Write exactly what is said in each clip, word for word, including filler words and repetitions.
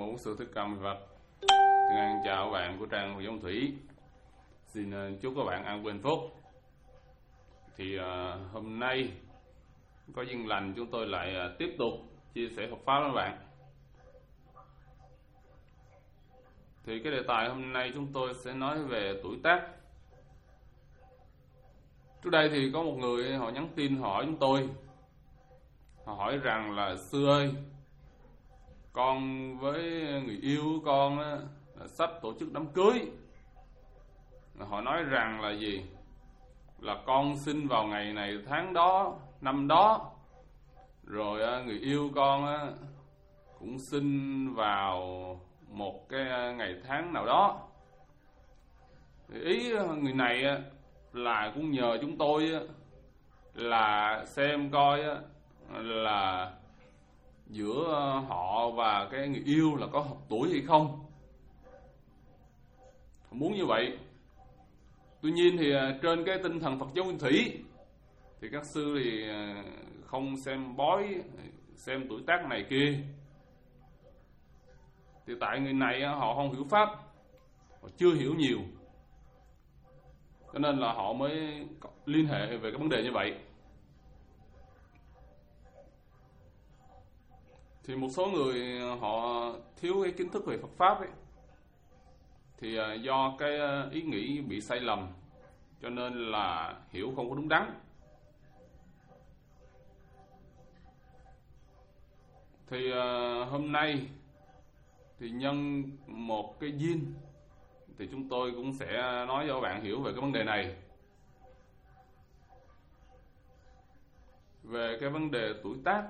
Hữu Sư Thích Ca Mâu Ni Phật. Xin chào các bạn của trang Phật Giống Thủy. Xin chúc các bạn an vui hạnh phúc. Thì uh, hôm nay có duyên lành chúng tôi lại uh, tiếp tục chia sẻ Phật pháp với các bạn. Thì cái đề tài hôm nay chúng tôi sẽ nói về tuổi tác. Trước đây thì có một người họ nhắn tin hỏi chúng tôi. Họ hỏi rằng là sư ơi, con với người yêu của con á, sắp tổ chức đám cưới. Họ nói rằng là gì? Là con sinh vào ngày này tháng đó, năm đó. Rồi người yêu con á, cũng sinh vào một cái ngày tháng nào đó. Ý người này là cũng nhờ chúng tôi là xem coi là giữa họ và cái người yêu là có hợp tuổi hay không. Muốn như vậy. Tuy nhiên thì trên cái tinh thần Phật giáo Nguyên Thủy thì các sư thì không xem bói, xem tuổi tác này kia. Thì tại người này họ không hiểu pháp, họ chưa hiểu nhiều, cho nên là họ mới liên hệ về cái vấn đề như vậy. Thì một số người họ thiếu cái kiến thức về Phật pháp ấy, thì do cái ý nghĩ bị sai lầm, cho nên là hiểu không có đúng đắn. Thì hôm nay thì nhân một cái duyên thì chúng tôi cũng sẽ nói cho các bạn hiểu về cái vấn đề này. Về cái vấn đề tuổi tác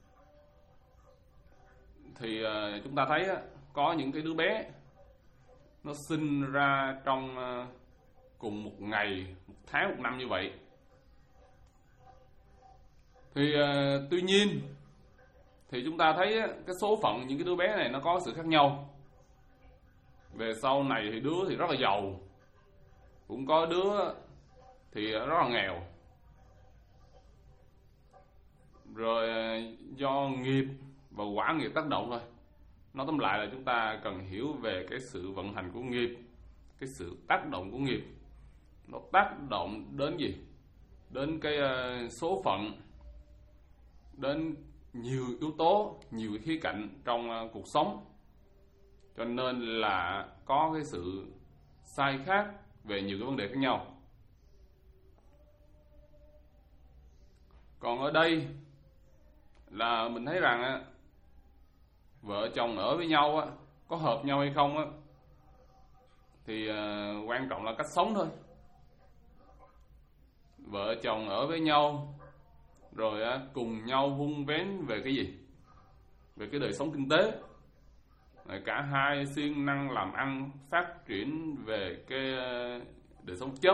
thì chúng ta thấy có những cái đứa bé nó sinh ra trong cùng một ngày, một tháng, một năm như vậy. Thì tuy nhiên thì chúng ta thấy cái số phận những cái đứa bé này nó có sự khác nhau. Về sau này thì đứa thì rất là giàu, cũng có đứa thì rất là nghèo. Rồi do nghiệp và quả nghiệp tác động thôi. Nói tóm lại là chúng ta cần hiểu về cái sự vận hành của nghiệp, cái sự tác động của nghiệp. Nó tác động đến gì? Đến cái số phận, đến nhiều yếu tố, nhiều khía cạnh trong cuộc sống. Cho nên là có cái sự sai khác về nhiều cái vấn đề khác nhau. Còn ở đây là mình thấy rằng vợ chồng ở với nhau có hợp nhau hay không thì quan trọng là cách sống thôi. Vợ chồng ở với nhau rồi cùng nhau vun vén về cái gì? Về cái đời sống kinh tế. Cả hai siêng năng làm ăn, phát triển về cái đời sống chất,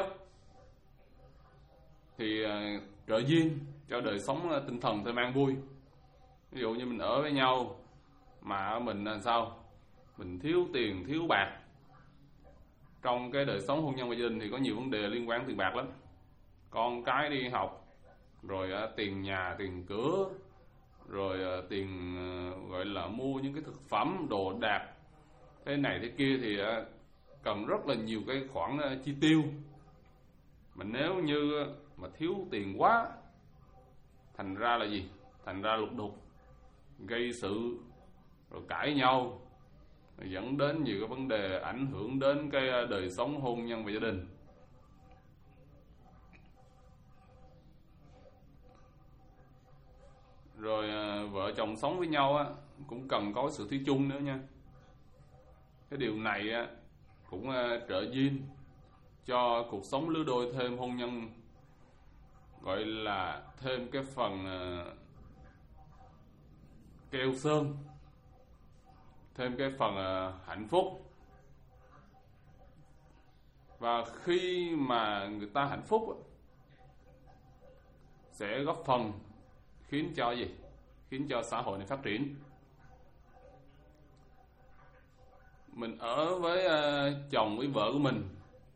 thì trợ duyên cho đời sống tinh thần thêm an vui. Ví dụ như mình ở với nhau mà mình là sao? Mình thiếu tiền, thiếu bạc. Trong cái đời sống hôn nhân và gia đình thì có nhiều vấn đề liên quan tiền bạc lắm. Con cái đi học, rồi tiền nhà, tiền cửa, rồi tiền gọi là mua những cái thực phẩm, đồ đạc, thế này thế kia thì cần rất là nhiều cái khoản chi tiêu. Mà nếu như mà thiếu tiền quá, thành ra là gì? Thành ra lục đục, gây sự, rồi cãi nhau, rồi dẫn đến nhiều cái vấn đề ảnh hưởng đến cái đời sống hôn nhân và gia đình. Rồi vợ chồng sống với nhau á, cũng cần có sự thủy chung nữa nha. Cái điều này á, cũng trợ duyên cho cuộc sống lứa đôi thêm hôn nhân, gọi là thêm cái phần keo sơn, thêm cái phần hạnh phúc. Và khi mà người ta hạnh phúc sẽ góp phần khiến cho gì? Khiến cho xã hội này phát triển. Mình ở với uh, chồng với vợ của mình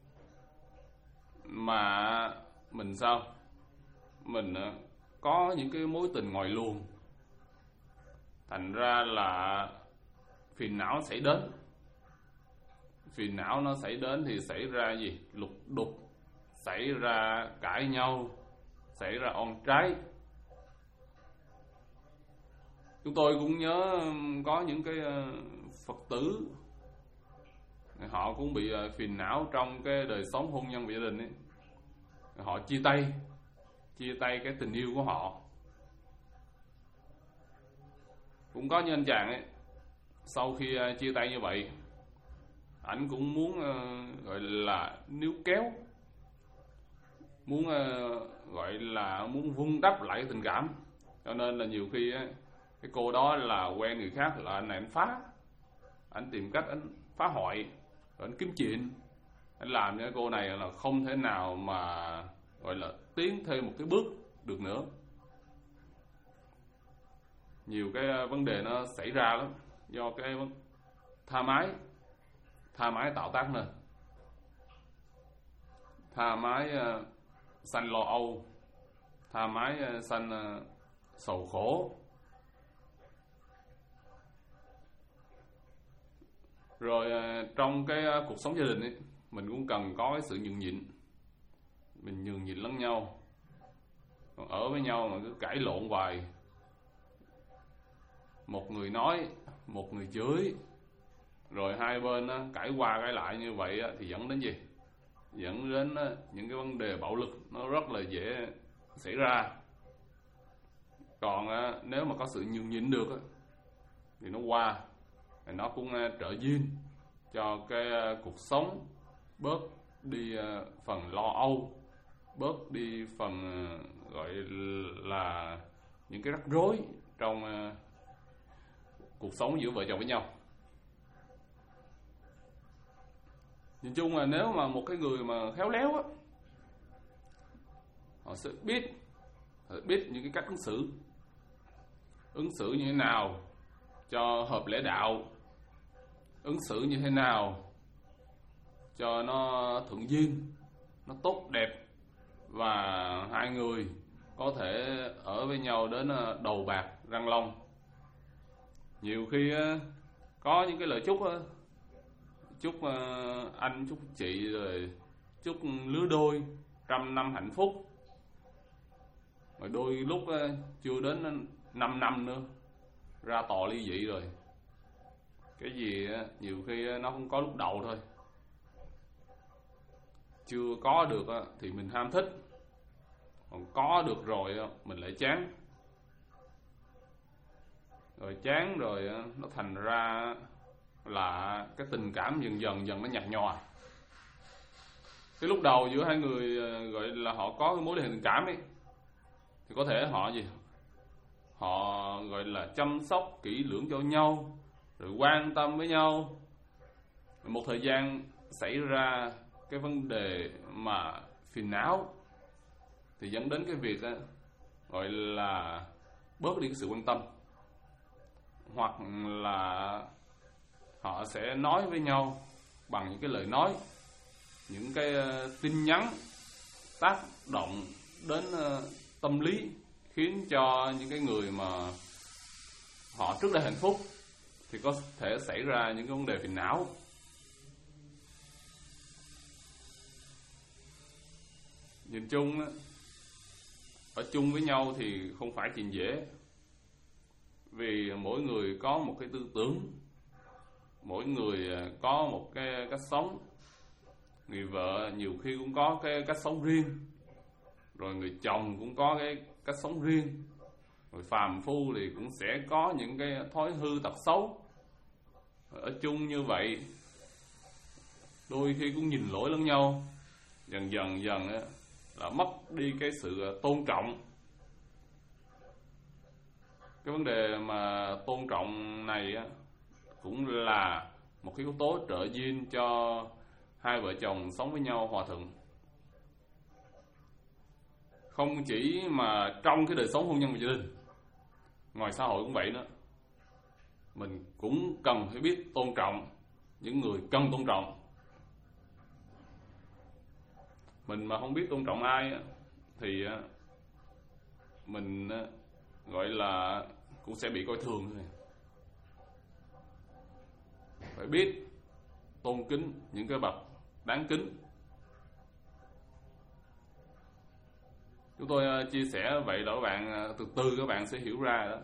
mà mình sao? Mình uh, có những cái mối tình ngoài luồng. Thành ra là phiền não xảy đến. Phiền não nó xảy đến thì xảy ra gì? Lục đục, xảy ra cãi nhau, xảy ra oan trái. Chúng tôi cũng nhớ có những cái Phật tử, họ cũng bị phiền não trong cái đời sống hôn nhân và gia đình ấy. Họ chia tay, chia tay cái tình yêu của họ. Cũng có như anh chàng ấy, sau khi chia tay như vậy, ảnh cũng muốn uh, gọi là níu kéo, muốn uh, gọi là muốn vun đắp lại tình cảm. Cho nên là nhiều khi uh, cái cô đó là quen người khác, là anh này anh phá, anh tìm cách anh phá hoại, rồi anh kiếm chuyện, anh làm cho cô này là không thể nào mà gọi là tiến thêm một cái bước được nữa. Nhiều cái vấn đề nó xảy ra lắm do cái tha mái tha mái tạo tác nên. Tha mái uh, sanh lo âu, tha mái uh, sanh uh, sầu khổ. Rồi uh, trong cái uh, cuộc sống gia đình ấy, mình cũng cần có cái sự nhường nhịn. Mình nhường nhịn lẫn nhau. Còn ở với nhau mà cứ cãi lộn hoài, một người nói, một người chửi, rồi hai bên á, cãi qua cãi lại như vậy á, thì dẫn đến gì? Dẫn đến á, những cái vấn đề bạo lực nó rất là dễ xảy ra. Còn á, nếu mà có sự nhường nhịn được á, thì nó qua, thì nó cũng á, trợ duyên cho cái á, cuộc sống bớt đi á, phần lo âu, bớt đi phần á, gọi là những cái rắc rối trong á, cuộc sống giữa vợ chồng với nhau. Nhìn chung là nếu mà một cái người mà khéo léo á, họ sẽ biết họ biết những cái cách ứng xử ứng xử như thế nào cho hợp lẽ đạo, ứng xử như thế nào cho nó thuận duyên, nó tốt đẹp, và hai người có thể ở với nhau đến đầu bạc răng long. Nhiều khi có những cái lời chúc, chúc anh, chúc chị, rồi chúc lứa đôi trăm năm hạnh phúc, rồi đôi lúc chưa đến năm năm nữa ra tòa ly dị rồi. Cái gì nhiều khi nó không có lúc đầu thôi. Chưa có được thì mình ham thích, còn có được rồi mình lại chán. Rồi chán rồi nó thành ra là cái tình cảm dần dần dần nó nhạt nhòa. Cái lúc đầu giữa hai người gọi là họ có cái mối liên hệ tình cảm ấy, thì có thể họ gì họ gọi là chăm sóc kỹ lưỡng cho nhau, rồi quan tâm với nhau. Một thời gian xảy ra cái vấn đề mà phiền não, thì dẫn đến cái việc đó, gọi là bớt đi cái sự quan tâm, hoặc là họ sẽ nói với nhau bằng những cái lời nói, những cái tin nhắn tác động đến tâm lý, khiến cho những cái người mà họ trước đây hạnh phúc thì có thể xảy ra những cái vấn đề phiền não. Nhìn chung ở chung với nhau thì không phải chuyện dễ, vì mỗi người có một cái tư tưởng, mỗi người có một cái cách sống. Người vợ nhiều khi cũng có cái cách sống riêng, rồi người chồng cũng có cái cách sống riêng, rồi phàm phu thì cũng sẽ có những cái thói hư tật xấu. Ở chung như vậy, đôi khi cũng nhìn lỗi lẫn nhau, dần dần dần là mất đi cái sự tôn trọng. Cái vấn đề mà tôn trọng này cũng là một cái yếu tố trợ duyên cho hai vợ chồng sống với nhau hòa thuận. Không chỉ mà trong cái đời sống hôn nhân và gia đình, ngoài xã hội cũng vậy đó. Mình cũng cần phải biết tôn trọng những người cần tôn trọng. Mình mà không biết tôn trọng ai thì mình gọi là cũng sẽ bị coi thường thôi. phải biết tôn kính những cái bậc đáng kính. Chúng tôi chia sẻ vậy để các bạn từ từ các bạn sẽ hiểu ra đó.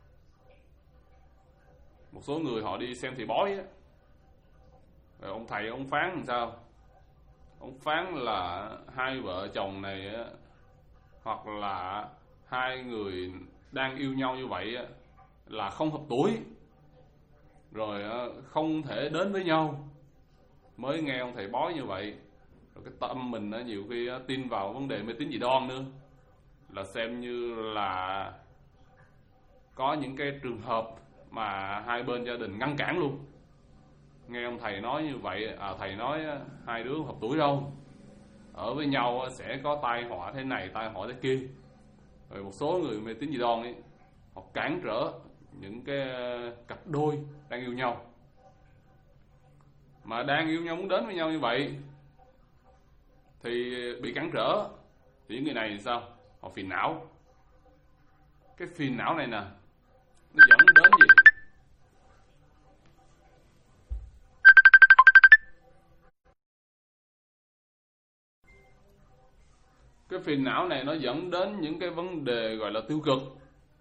Một số người họ đi xem thầy bói á, rồi ông thầy ông phán làm sao? Ông phán là hai vợ chồng này á, hoặc là hai người đang yêu nhau như vậy á, là không hợp tuổi, rồi không thể đến với nhau. Mới nghe ông thầy bói như vậy, rồi cái tâm mình á, nhiều khi á, tin vào vấn đề mê tín dị đoan nữa, là xem như là có những cái trường hợp mà hai bên gia đình ngăn cản luôn. Nghe ông thầy nói như vậy, à, thầy nói hai đứa không hợp tuổi đâu, ở với nhau sẽ có tai họa thế này tai họa thế kia. Rồi một số người mê tín dị đoan ấy, họ cản trở những cái cặp đôi đang yêu nhau, mà đang yêu nhau muốn đến với nhau như vậy thì bị cản trở. Thì những người này thì sao? Họ phiền não. Cái phiền não này nè, nó dẫn đến gì? Cái phiền não này nó dẫn đến những cái vấn đề gọi là tiêu cực.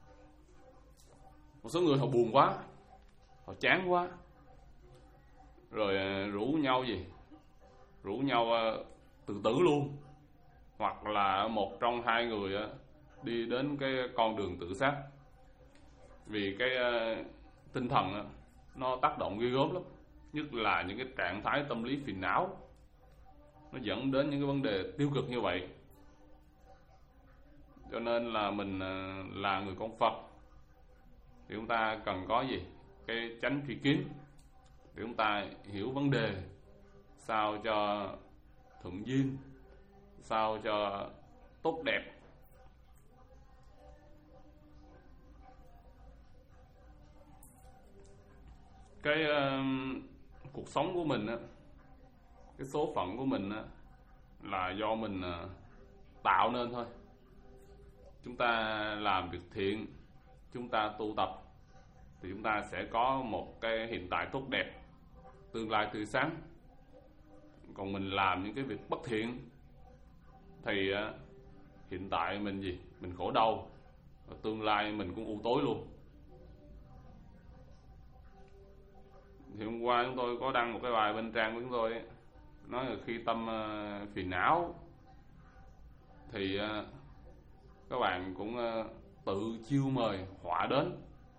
Một số người họ buồn quá, họ chán quá, rồi rủ nhau gì? Rủ nhau tự tử luôn. Hoặc là một trong hai người đi đến cái con đường tự sát. Vì cái tinh thần nó tác động ghê gớm lắm. Nhất là những cái trạng thái tâm lý phiền não, nó dẫn đến những cái vấn đề tiêu cực như vậy. Cho nên là mình là người con Phật thì chúng ta cần có gì? Cái chánh tri kiến, để chúng ta hiểu vấn đề sao cho thuận duyên, sao cho tốt đẹp. Cái uh, cuộc sống của mình á, cái số phận của mình á, là do mình uh, tạo nên thôi. Chúng ta làm việc thiện, chúng ta tu tập, thì chúng ta sẽ có một cái hiện tại tốt đẹp, tương lai tươi sáng. Còn mình làm những cái việc bất thiện thì uh, hiện tại mình gì? Mình khổ đau, tương lai mình cũng u tối luôn. Thì hôm qua chúng tôi có đăng một cái bài bên trang của chúng tôi ấy, nói là khi tâm uh, phiền não thì uh, các bạn cũng uh, tự chiêu mời họa đến.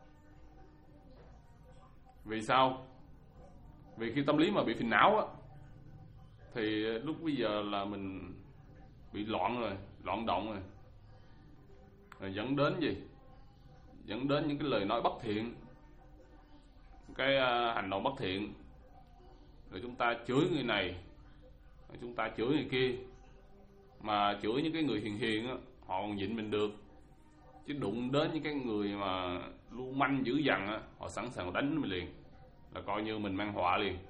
Vì sao? Vì khi tâm lý mà bị phiền não á, thì lúc bây giờ là mình bị loạn rồi, loạn động rồi, rồi dẫn đến gì? Dẫn đến những cái lời nói bất thiện, cái uh, hành động bất thiện. Rồi chúng ta chửi người này, rồi chúng ta chửi người kia. Mà chửi những cái người hiền hiền á, họ còn nhịn mình được. Chứ đụng đến những cái người mà lưu manh dữ dằn á, họ sẵn sàng đánh mình liền, là coi như mình mang họa liền.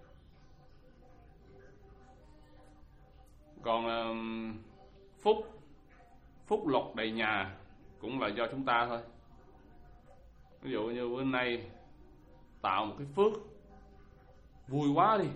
Còn uh, phúc phúc lộc đầy nhà cũng là do chúng ta thôi. Ví dụ như bữa nay tạo một cái phước, vui quá đi,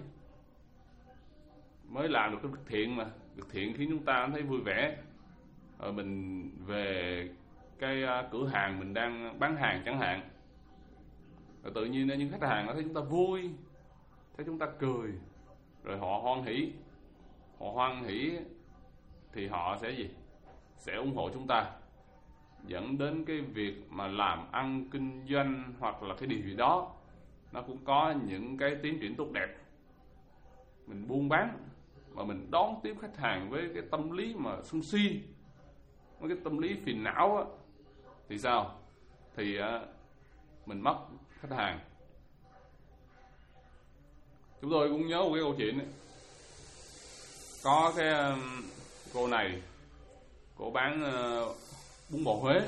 mới làm được cái việc thiện, mà việc thiện khiến chúng ta thấy vui vẻ. Rồi mình về cái cửa hàng mình đang bán hàng chẳng hạn, rồi tự nhiên những khách hàng thấy chúng ta vui, thấy chúng ta cười, rồi họ hoan hỉ. Họ hoan hỉ thì họ sẽ gì? Sẽ ủng hộ chúng ta, dẫn đến cái việc mà làm ăn kinh doanh hoặc là cái điều gì đó nó cũng có những cái tiến triển tốt đẹp. Mình buôn bán mà mình đón tiếp khách hàng với cái tâm lý mà sân si, với cái tâm lý phiền não á, thì sao? Thì uh, mình mất khách hàng. Chúng tôi cũng nhớ một cái câu chuyện ấy. Có cái uh, cô này, cô bán uh, bún bò Huế,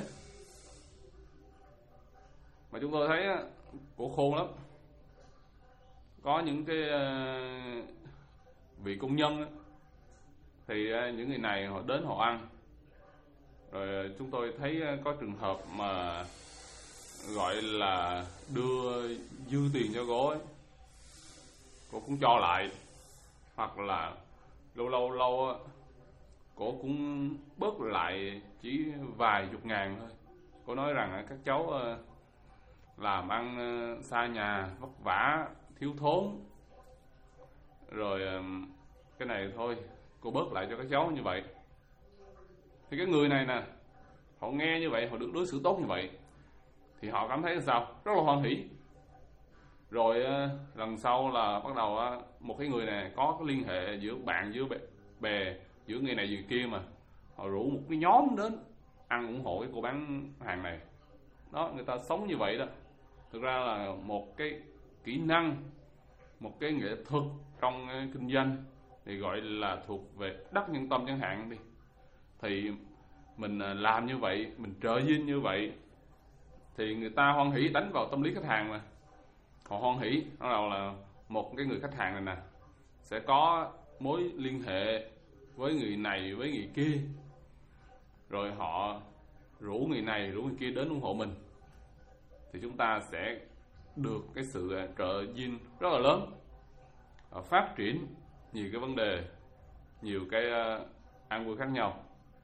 mà chúng tôi thấy uh, cô khôn lắm. Có những cái uh, vị công nhân ấy, thì uh, những người này họ đến họ ăn. Rồi chúng tôi thấy có trường hợp mà gọi là đưa dư tiền cho cô ấy. cô cũng cho lại, hoặc là lâu lâu lâu cô cũng bớt lại chỉ vài chục ngàn thôi. Cô nói rằng các cháu làm ăn xa nhà, vất vả, thiếu thốn, rồi cái này thôi cô bớt lại cho các cháu như vậy. Thì cái người này nè, họ nghe như vậy, họ được đối xử tốt như vậy, thì họ cảm thấy là sao? Rất là hoan hỷ. Rồi lần sau là bắt đầu một cái người này có cái liên hệ giữa bạn, giữa bè, bè giữa người này người kia, mà họ rủ một cái nhóm đến ăn ủng hộ cái cô bán hàng này. Đó, người ta sống như vậy đó. Thực ra là một cái kỹ năng, một cái nghệ thuật trong kinh doanh thì gọi là thuộc về đắc nhân tâm chẳng hạn đi. Thì mình làm như vậy, mình trợ duyên như vậy, thì người ta hoan hỷ, đánh vào tâm lý khách hàng mà. Họ hoan hỷ, bắt đầu là một cái người khách hàng này nè sẽ có mối liên hệ với người này, với người kia, rồi họ rủ người này, rủ người kia đến ủng hộ mình, thì chúng ta sẽ được cái sự trợ duyên rất là lớn, phát triển nhiều cái vấn đề, nhiều cái an vui khác nhau.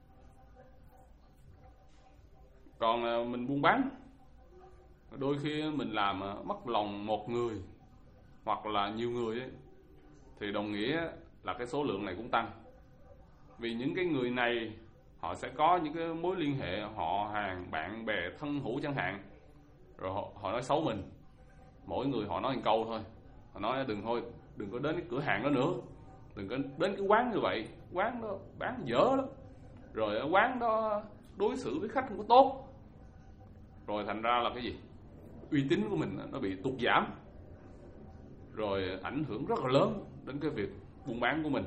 Còn mình buôn bán, đôi khi mình làm mất lòng một người hoặc là nhiều người ấy, thì đồng nghĩa là cái số lượng này cũng tăng. Vì những cái người này họ sẽ có những cái mối liên hệ họ hàng, bạn bè, thân hữu chẳng hạn, rồi họ, họ nói xấu mình. Mỗi người họ nói một câu thôi, họ nói đừng thôi, đừng có đến cái cửa hàng đó nữa, đừng có đến cái quán như vậy, quán đó bán dở lắm, rồi quán đó đối xử với khách không có tốt. Rồi thành ra là cái gì? Uy tín của mình nó bị tụt giảm, rồi ảnh hưởng rất là lớn đến cái việc buôn bán của mình.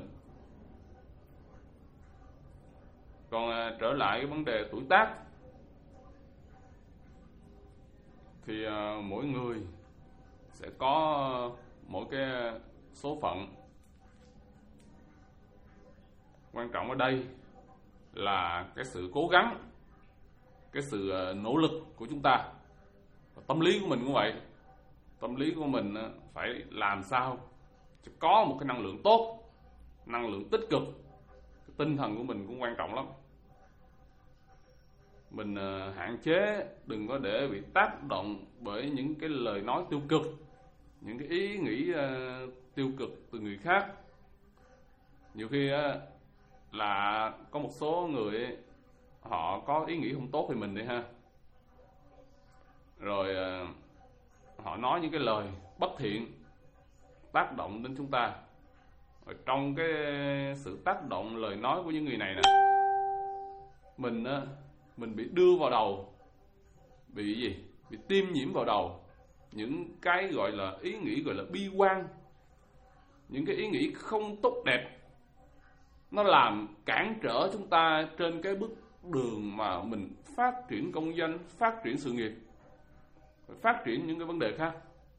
Còn à, trở lại cái vấn đề tuổi tác, thì à, mỗi người sẽ có mỗi cái số phận. Quan trọng ở đây là cái sự cố gắng, cái sự à, nỗ lực của chúng ta. Tâm lý của mình cũng vậy. Tâm lý của mình à, phải làm sao cho có một cái năng lượng tốt, năng lượng tích cực. Cái tinh thần của mình cũng quan trọng lắm. Mình uh, hạn chế đừng có để bị tác động bởi những cái lời nói tiêu cực, những cái ý nghĩ uh, tiêu cực từ người khác. Nhiều khi uh, là có một số người ấy, họ có ý nghĩ không tốt về mình đi ha, rồi uh, họ nói những cái lời bất thiện tác động đến chúng ta. Rồi trong cái sự tác động lời nói của những người này nè, mình uh, mình bị đưa vào đầu, bị gì? Bị tiêm nhiễm vào đầu những cái gọi là ý nghĩ gọi là bi quan, những cái ý nghĩ không tốt đẹp. Nó làm cản trở chúng ta trên cái bước đường mà mình phát triển công danh, phát triển sự nghiệp, phát triển những cái vấn đề khác.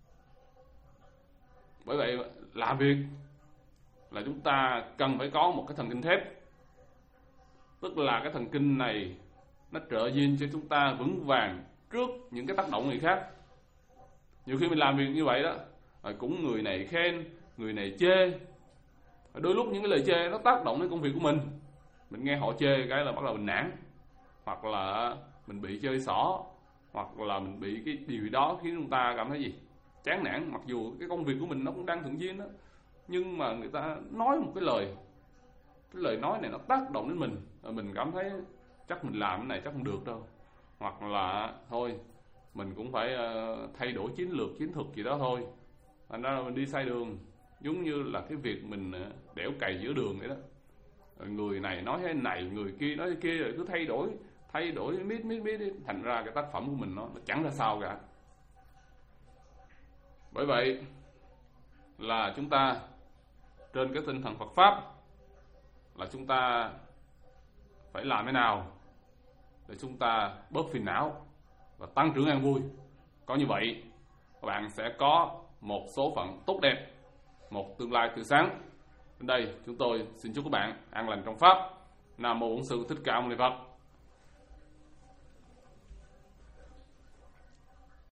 Bởi vậy làm việc là chúng ta cần phải có một cái thần kinh thép. Tức là cái thần kinh này nó trợ duyên cho chúng ta vững vàng trước những cái tác động người khác. Nhiều khi mình làm việc như vậy đó, cũng người này khen, người này chê. Đôi lúc những cái lời chê nó tác động đến công việc của mình. Mình nghe họ chê cái là bắt đầu mình nản, hoặc là mình bị chơi xỏ, hoặc là mình bị cái điều đó khiến chúng ta cảm thấy gì? Chán nản. Mặc dù cái công việc của mình nó cũng đang thuận duyên đó, nhưng mà người ta nói một cái lời, cái lời nói này nó tác động đến mình, rồi mình cảm thấy chắc mình làm cái này chắc không được đâu, hoặc là thôi mình cũng phải uh, thay đổi chiến lược, chiến thuật gì đó thôi. Thành ra là mình đi sai đường, giống như là cái việc mình uh, đẽo cày giữa đường vậy đó. Rồi người này nói thế này, người kia nói thế kia, rồi cứ thay đổi thay đổi mít mít mít đi. Thành ra cái tác phẩm của mình nó, nó chẳng ra sao cả. Bởi vậy là chúng ta trên cái tinh thần Phật pháp là chúng ta phải làm thế nào để chúng ta bớt phiền não và tăng trưởng an vui. Có như vậy các bạn sẽ có một số phận tốt đẹp, một tương lai tươi sáng. Đến đây chúng tôi xin chúc các bạn an lành trong pháp. Nam mô Bổn Sư Thích Ca Mâu Ni Phật.